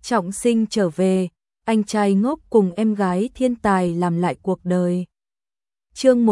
trọng sinh trở về, anh trai ngốc cùng em gái thiên tài làm lại cuộc đời. Chương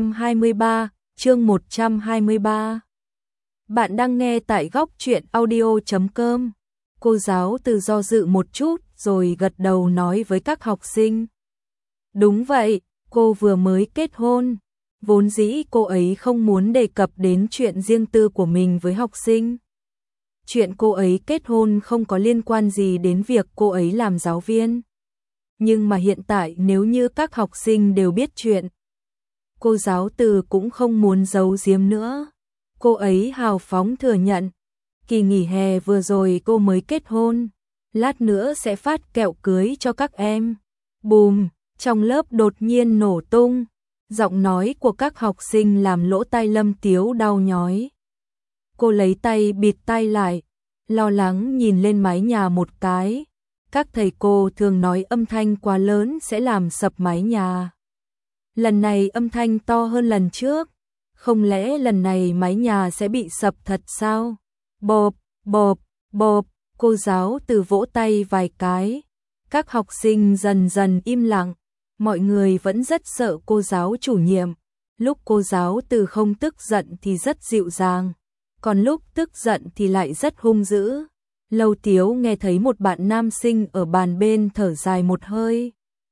123. Bạn đang nghe tại góc truyện audio.com. Cô giáo Từ do dự một chút rồi gật đầu nói với các học sinh. Đúng vậy, cô vừa mới kết hôn. Vốn dĩ cô ấy không muốn đề cập đến chuyện riêng tư của mình với học sinh. Chuyện cô ấy kết hôn không có liên quan gì đến việc cô ấy làm giáo viên. Nhưng mà hiện tại nếu như các học sinh đều biết chuyện, cô giáo Từ cũng không muốn giấu giếm nữa. Cô ấy hào phóng thừa nhận, kỳ nghỉ hè vừa rồi cô mới kết hôn, lát nữa sẽ phát kẹo cưới cho các em. Bùm, trong lớp đột nhiên nổ tung, giọng nói của các học sinh làm lỗ tai Lâm Tiếu đau nhói. Cô lấy tay bịt tai lại, lo lắng nhìn lên mái nhà một cái. Các thầy cô thường nói âm thanh quá lớn sẽ làm sập mái nhà. Lần này âm thanh to hơn lần trước, không lẽ lần này mái nhà sẽ bị sập thật sao? Bộp, bộp, bộp, cô giáo Từ vỗ tay vài cái. Các học sinh dần dần im lặng, mọi người vẫn rất sợ cô giáo chủ nhiệm. Lúc cô giáo Từ không tức giận thì rất dịu dàng, còn lúc tức giận thì lại rất hung dữ. Lâu Tiếu nghe thấy một bạn nam sinh ở bàn bên thở dài một hơi.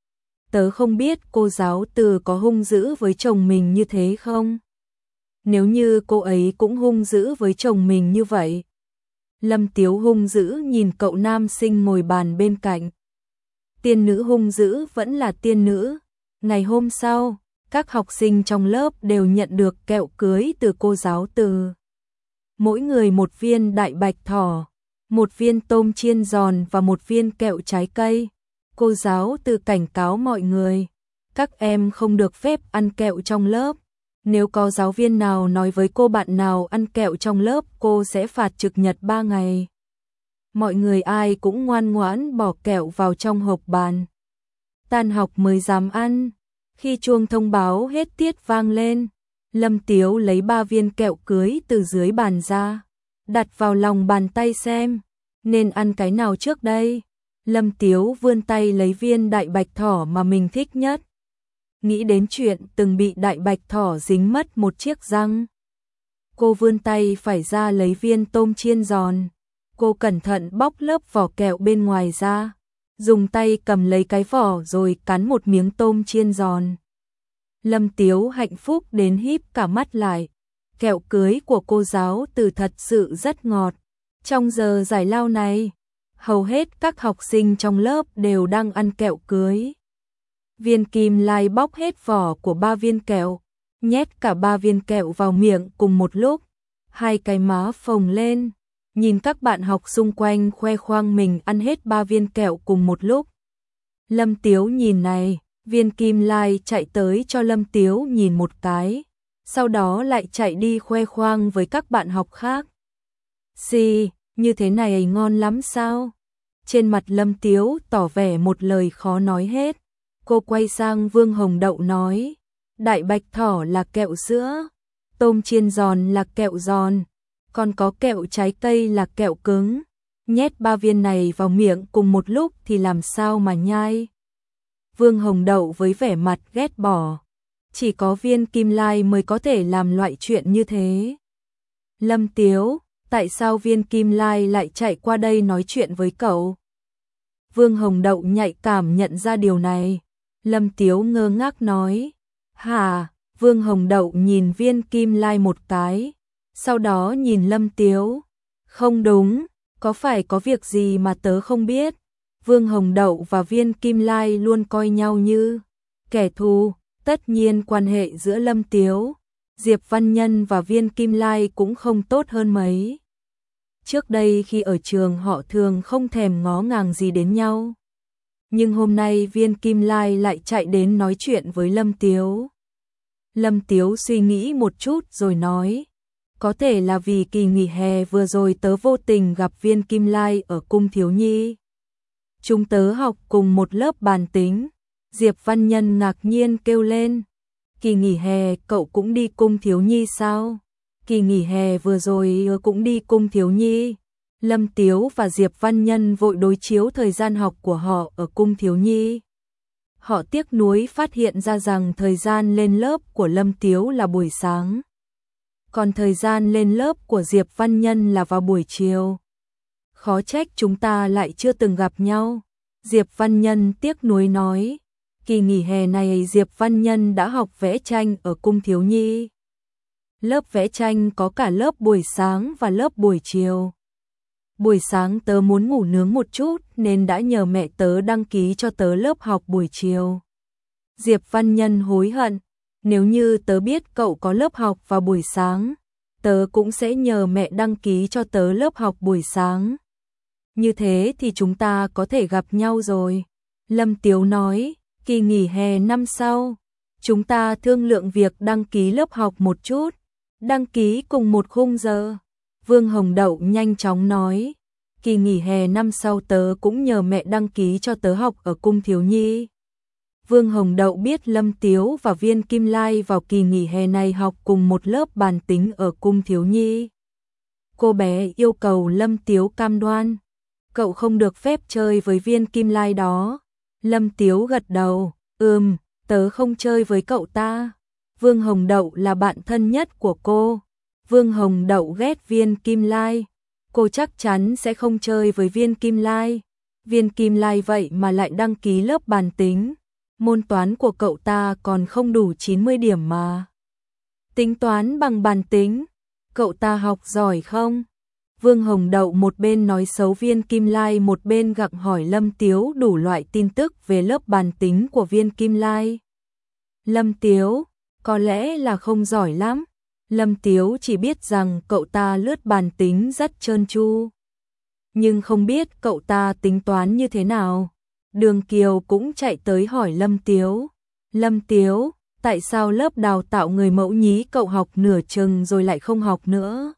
Tớ không biết cô giáo Từ có hung dữ với chồng mình như thế không? Nếu như cô ấy cũng hung dữ với chồng mình như vậy. Lâm Tiếu hung dữ nhìn cậu nam sinh ngồi bàn bên cạnh. Tiên nữ hung dữ vẫn là tiên nữ. Ngày hôm sau, các học sinh trong lớp đều nhận được kẹo cưới từ cô giáo Từ. Mỗi người một viên đại bạch thỏ, một viên tôm chiên giòn và một viên kẹo trái cây. Cô giáo Từ cảnh cáo mọi người, các em không được phép ăn kẹo trong lớp. Nếu có giáo viên nào nói với cô bạn nào ăn kẹo trong lớp, cô sẽ phạt trực nhật 3 ngày. Mọi người ai cũng ngoan ngoãn bỏ kẹo vào trong hộp bàn. Tan học mới dám ăn. Khi chuông thông báo hết tiết vang lên, Lâm Tiếu lấy 3 viên kẹo cưới từ dưới bàn ra, đặt vào lòng bàn tay xem, nên ăn cái nào trước đây. Lâm Tiếu vươn tay lấy viên đại bạch thỏ mà mình thích nhất. Nghĩ đến chuyện từng bị đại bạch thỏ dính mất một chiếc răng. Cô vươn tay phải ra lấy viên tôm chiên giòn. Cô cẩn thận bóc lớp vỏ kẹo bên ngoài ra, dùng tay cầm lấy cái vỏ rồi cắn một miếng tôm chiên giòn. Lâm Tiếu hạnh phúc đến híp cả mắt lại. Kẹo cưới của cô giáo Từ thật sự rất ngọt. Trong giờ giải lao này, hầu hết các học sinh trong lớp đều đang ăn kẹo cưới. Viên Kim Lai bóc hết vỏ của 3 viên kẹo, nhét cả 3 viên kẹo vào miệng cùng một lúc. Hai cái má phồng lên, nhìn các bạn học xung quanh khoe khoang mình ăn hết 3 viên kẹo cùng một lúc. Lâm Tiếu nhìn này, Viên Kim Lai chạy tới cho Lâm Tiếu nhìn một cái, sau đó lại chạy đi khoe khoang với các bạn học khác. Xì, như thế này ngon lắm sao? Trên mặt Lâm Tiếu tỏ vẻ một lời khó nói hết. Cô quay sang Vương Hồng Đậu nói, đại bạch thỏ là kẹo sữa, tôm chiên giòn là kẹo giòn, còn có kẹo trái cây là kẹo cứng. Nhét 3 viên này vào miệng cùng một lúc thì làm sao mà nhai? Vương Hồng Đậu với vẻ mặt ghét bỏ, chỉ có Viên Kim Lai mới có thể làm loại chuyện như thế. Lâm Tiếu, tại sao Viên Kim Lai lại chạy qua đây nói chuyện với cậu? Vương Hồng Đậu nhạy cảm nhận ra điều này. Lâm Tiếu ngơ ngác nói, hả? Vương Hồng Đậu nhìn Viên Kim Lai một cái, sau đó nhìn Lâm Tiếu. Không đúng, có phải có việc gì mà tớ không biết? Vương Hồng Đậu và Viên Kim Lai luôn coi nhau như kẻ thù, tất nhiên quan hệ giữa Lâm Tiếu, Diệp Văn Nhân và Viên Kim Lai cũng không tốt hơn mấy. Trước đây khi ở trường họ thường không thèm ngó ngàng gì đến nhau. Nhưng hôm nay Viên Kim Lai lại chạy đến nói chuyện với Lâm Tiếu. Lâm Tiếu suy nghĩ một chút rồi nói, có thể là vì kỳ nghỉ hè vừa rồi tớ vô tình gặp Viên Kim Lai ở cung thiếu nhi. Chúng tớ học cùng một lớp bàn tính. Diệp Văn Nhân ngạc nhiên kêu lên, kỳ nghỉ hè cậu cũng đi cung thiếu nhi sao? Kỳ nghỉ hè vừa rồi cũng đi cung thiếu nhi. Lâm Tiếu và Diệp Văn Nhân vội đối chiếu thời gian học của họ ở cung thiếu nhi. Họ tiếc nuối phát hiện ra rằng thời gian lên lớp của Lâm Tiếu là buổi sáng, còn thời gian lên lớp của Diệp Văn Nhân là vào buổi chiều. Khó trách chúng ta lại chưa từng gặp nhau. Diệp Văn Nhân tiếc nuối nói, kỳ nghỉ hè này Diệp Văn Nhân đã học vẽ tranh ở cung thiếu nhi. Lớp vẽ tranh có cả lớp buổi sáng và lớp buổi chiều. Buổi sáng tớ muốn ngủ nướng một chút nên đã nhờ mẹ tớ đăng ký cho tớ lớp học buổi chiều. Diệp Văn Nhân hối hận, nếu như tớ biết cậu có lớp học vào buổi sáng, tớ cũng sẽ nhờ mẹ đăng ký cho tớ lớp học buổi sáng. Như thế thì chúng ta có thể gặp nhau rồi. Lâm Tiếu nói, kỳ nghỉ hè năm sau, chúng ta thương lượng việc đăng ký lớp học một chút, đăng ký cùng một khung giờ. Vương Hồng Đậu nhanh chóng nói, kỳ nghỉ hè năm sau tớ cũng nhờ mẹ đăng ký cho tớ học ở cung thiếu nhi. Vương Hồng Đậu biết Lâm Tiếu và Viên Kim Lai vào kỳ nghỉ hè này học cùng một lớp bàn tính ở cung thiếu nhi. Cô bé yêu cầu Lâm Tiếu cam đoan, cậu không được phép chơi với Viên Kim Lai đó. Lâm Tiếu gật đầu, tớ không chơi với cậu ta. Vương Hồng Đậu là bạn thân nhất của cô. Vương Hồng Đậu ghét Viên Kim Lai. Cô chắc chắn sẽ không chơi với Viên Kim Lai. Viên Kim Lai vậy mà lại đăng ký lớp bàn tính. Môn toán của cậu ta còn không đủ 90 điểm mà. Tính toán bằng bàn tính, cậu ta học giỏi không? Vương Hồng Đậu một bên nói xấu Viên Kim Lai một bên gặng hỏi Lâm Tiếu đủ loại tin tức về lớp bàn tính của Viên Kim Lai. Lâm Tiếu, có lẽ là không giỏi lắm. Lâm Tiếu chỉ biết rằng cậu ta lướt bàn tính rất trơn tru, nhưng không biết cậu ta tính toán như thế nào. Đường Kiều cũng chạy tới hỏi Lâm Tiếu. Lâm Tiếu, tại sao lớp đào tạo người mẫu nhí cậu học nửa chừng rồi lại không học nữa?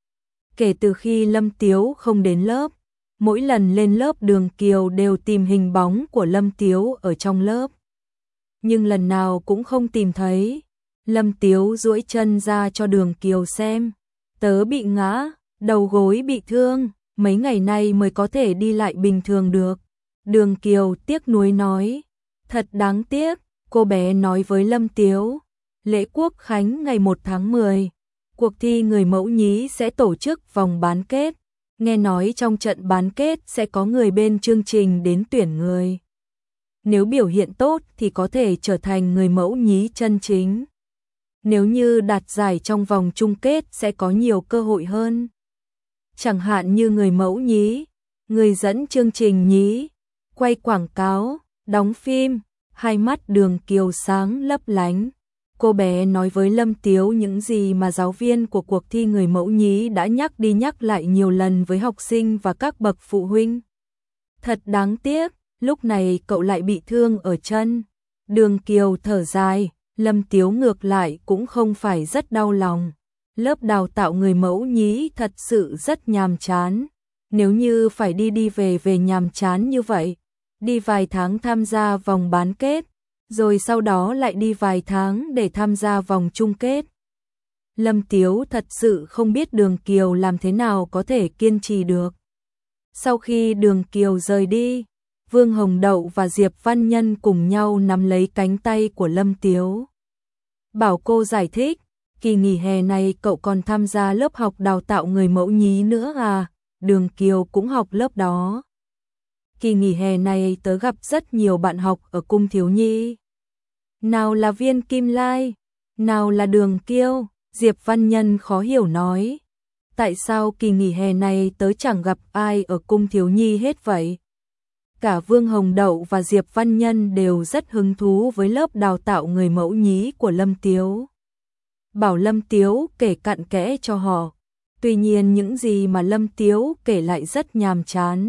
Kể từ khi Lâm Tiếu không đến lớp, mỗi lần lên lớp Đường Kiều đều tìm hình bóng của Lâm Tiếu ở trong lớp, nhưng lần nào cũng không tìm thấy. Lâm Tiếu duỗi chân ra cho Đường Kiều xem. Tớ bị ngã, đầu gối bị thương, mấy ngày nay mới có thể đi lại bình thường được. Đường Kiều tiếc nuối nói. Thật đáng tiếc, cô bé nói với Lâm Tiếu. Lễ Quốc Khánh ngày 1 tháng 10, cuộc thi người mẫu nhí sẽ tổ chức vòng bán kết. Nghe nói trong trận bán kết sẽ có người bên chương trình đến tuyển người. Nếu biểu hiện tốt thì có thể trở thành người mẫu nhí chân chính. Nếu như đạt giải trong vòng chung kết sẽ có nhiều cơ hội hơn. Chẳng hạn như người mẫu nhí, người dẫn chương trình nhí, quay quảng cáo, đóng phim. Hai mắt Đường Kiều sáng lấp lánh. Cô bé nói với Lâm Tiếu những gì mà giáo viên của cuộc thi người mẫu nhí đã nhắc đi nhắc lại nhiều lần với học sinh và các bậc phụ huynh. Thật đáng tiếc, lúc này cậu lại bị thương ở chân. Đường Kiều thở dài. Lâm Tiếu ngược lại cũng không phải rất đau lòng. Lớp đào tạo người mẫu nhí thật sự rất nhàm chán. Nếu như phải đi về nhàm chán như vậy, đi vài tháng tham gia vòng bán kết, rồi sau đó lại đi vài tháng để tham gia vòng chung kết. Lâm Tiếu thật sự không biết Đường Kiều làm thế nào có thể kiên trì được. Sau khi Đường Kiều rời đi, Vương Hồng Đậu và Diệp Văn Nhân cùng nhau nắm lấy cánh tay của Lâm Tiếu. Bảo cô giải thích, kỳ nghỉ hè này cậu còn tham gia lớp học đào tạo người mẫu nhí nữa à? Đường Kiều cũng học lớp đó. Kỳ nghỉ hè này tớ gặp rất nhiều bạn học ở cung thiếu nhi. Nào là Viên Kim Lai, nào là Đường Kiều. Diệp Văn Nhân khó hiểu nói. Tại sao kỳ nghỉ hè này tớ chẳng gặp ai ở cung thiếu nhi hết vậy? Cả Vương Hồng Đậu và Diệp Văn Nhân đều rất hứng thú với lớp đào tạo người mẫu nhí của Lâm Tiếu. Bảo Lâm Tiếu kể cặn kẽ cho họ. Tuy nhiên những gì mà Lâm Tiếu kể lại rất nhàm chán.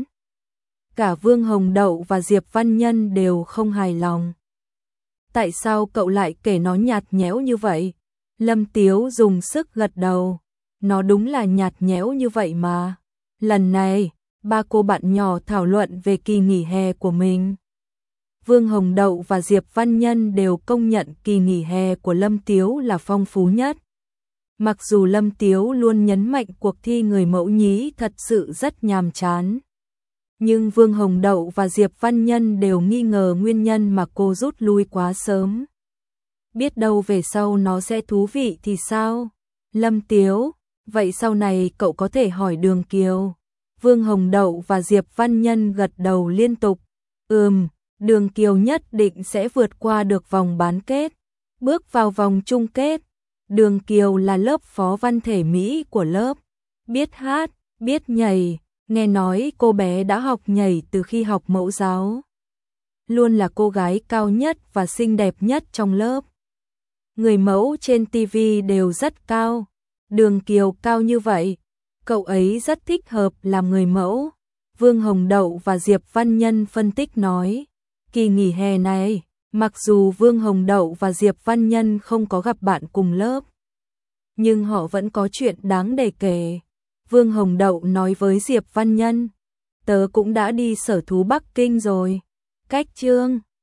Cả Vương Hồng Đậu và Diệp Văn Nhân đều không hài lòng. Tại sao cậu lại kể nó nhạt nhẽo như vậy? Lâm Tiếu dùng sức gật đầu. Nó đúng là nhạt nhẽo như vậy mà. Lần này, ba cô bạn nhỏ thảo luận về kỳ nghỉ hè của mình. Vương Hồng Đậu và Diệp Văn Nhân đều công nhận kỳ nghỉ hè của Lâm Tiếu là phong phú nhất. Mặc dù Lâm Tiếu luôn nhấn mạnh cuộc thi người mẫu nhí thật sự rất nhàm chán. Nhưng Vương Hồng Đậu và Diệp Văn Nhân đều nghi ngờ nguyên nhân mà cô rút lui quá sớm. Biết đâu về sau nó sẽ thú vị thì sao? Lâm Tiếu, vậy sau này cậu có thể hỏi Đường Kiều. Vương Hồng Đậu và Diệp Văn Nhân gật đầu liên tục. Đường Kiều nhất định sẽ vượt qua được vòng bán kết, bước vào vòng chung kết. Đường Kiều là lớp phó văn thể Mỹ của lớp, biết hát, biết nhảy, nghe nói cô bé đã học nhảy từ khi học mẫu giáo. Luôn là cô gái cao nhất và xinh đẹp nhất trong lớp. Người mẫu trên TV đều rất cao, Đường Kiều cao như vậy, cậu ấy rất thích hợp làm người mẫu. Vương Hồng Đậu và Diệp Văn Nhân phân tích nói, kỳ nghỉ hè này, mặc dù Vương Hồng Đậu và Diệp Văn Nhân không có gặp bạn cùng lớp, nhưng họ vẫn có chuyện đáng để kể. Vương Hồng Đậu nói với Diệp Văn Nhân, tớ cũng đã đi sở thú Bắc Kinh rồi. Cách Chương